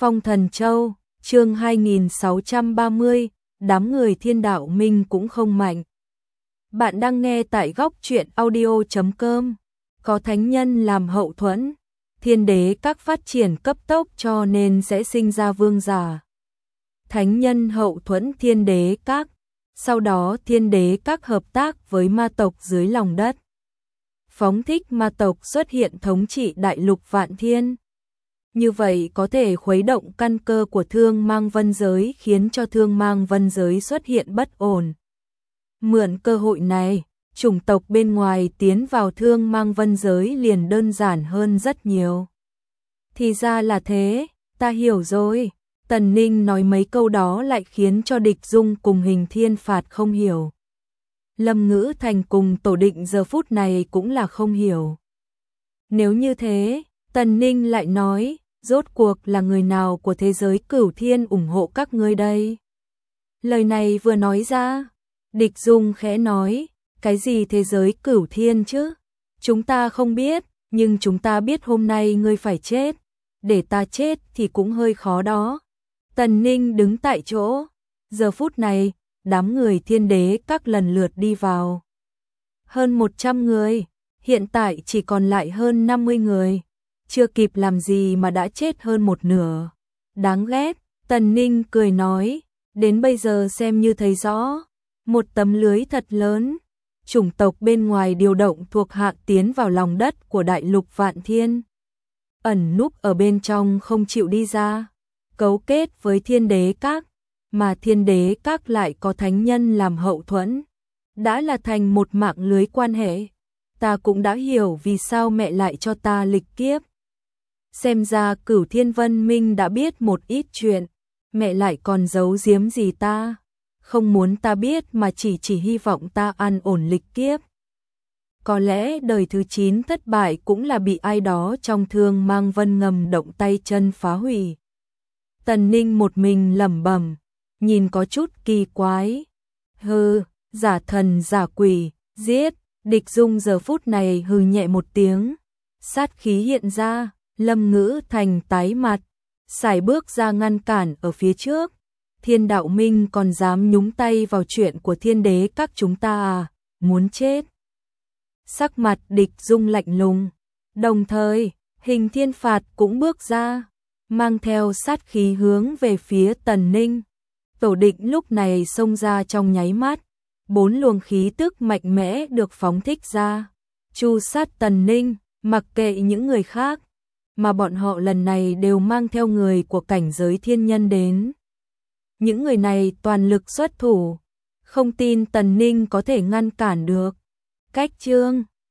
Phong Thần Châu, chương 2630, đám người Thiên Đạo Minh cũng không mạnh. Bạn đang nghe tại góc truyện audio.com, có thánh nhân làm hậu thuẫn, thiên đế các phát triển cấp tốc cho nên sẽ sinh ra vương giả. Thánh nhân hậu thuẫn thiên đế các, sau đó thiên đế các hợp tác với ma tộc dưới lòng đất. Phóng thích ma tộc xuất hiện thống trị đại lục vạn thiên. Như vậy có thể khuấy động căn cơ của Thương Mang Vân giới, khiến cho Thương Mang Vân giới xuất hiện bất ổn. Mượn cơ hội này, chủng tộc bên ngoài tiến vào Thương Mang Vân giới liền đơn giản hơn rất nhiều. Thì ra là thế, ta hiểu rồi. Tần Ninh nói mấy câu đó lại khiến cho Địch Dung cùng Hình Thiên Phạt không hiểu. Lâm Ngữ Thành cùng Tổ Định giờ phút này cũng là không hiểu. Nếu như thế, Tần Ninh lại nói, rốt cuộc là người nào của thế giới Cửu Thiên ủng hộ các ngươi đây? Lời này vừa nói ra, Địch Dung khẽ nói, cái gì thế giới Cửu Thiên chứ? Chúng ta không biết, nhưng chúng ta biết hôm nay ngươi phải chết. Để ta chết thì cũng hơi khó đó. Tần Ninh đứng tại chỗ. Giờ phút này, đám người thiên đế các lần lượt đi vào. Hơn 100 người, hiện tại chỉ còn lại hơn 50 người. Chưa kịp làm gì mà đã chết hơn một nửa. Đáng ghét, Tần Ninh cười nói, đến bây giờ xem như thấy rõ. Một tấm lưới thật lớn, chủng tộc bên ngoài điều động thuộc hạ tiến vào lòng đất của đại lục vạn thiên. Ẩn núp ở bên trong không chịu đi ra, cấu kết với thiên đế các, mà thiên đế các lại có thánh nhân làm hậu thuẫn. Đã là thành một mạng lưới quan hệ, ta cũng đã hiểu vì sao mẹ lại cho ta lịch kiếp. Xem ra Cửu Thiên Vân Minh đã biết một ít chuyện, mẹ lại còn giấu giếm gì ta, không muốn ta biết mà chỉ hy vọng ta an ổn lịch kiếp. Có lẽ đời thứ 9 thất bại cũng là bị ai đó trong Thương Mang Vân ngầm động tay chân phá hủy. Tần Ninh một mình lẩm bẩm, nhìn có chút kỳ quái. Hừ, giả thần giả quỷ, giết. Địch Dung giờ phút này hừ nhẹ một tiếng, sát khí hiện ra. Lâm Ngữ Thành tái mặt, sải bước ra ngăn cản ở phía trước. Thiên Đạo Minh còn dám nhúng tay vào chuyện của thiên đế các chúng ta à, muốn chết. Sắc mặt Địch Dung lạnh lùng, đồng thời, Hình Thiên Phạt cũng bước ra, mang theo sát khí hướng về phía Tần Ninh. Tổ Định lúc này xông ra trong nháy mắt, 4 luồng khí tức mạnh mẽ được phóng thích ra, tru sát Tần Ninh, mặc kệ những người khác. Mà bọn họ lần này đều mang theo người của cảnh giới thiên nhân đến. Những người này toàn lực xuất thủ, không tin Tần Ninh có thể ngăn cản được. Cách chương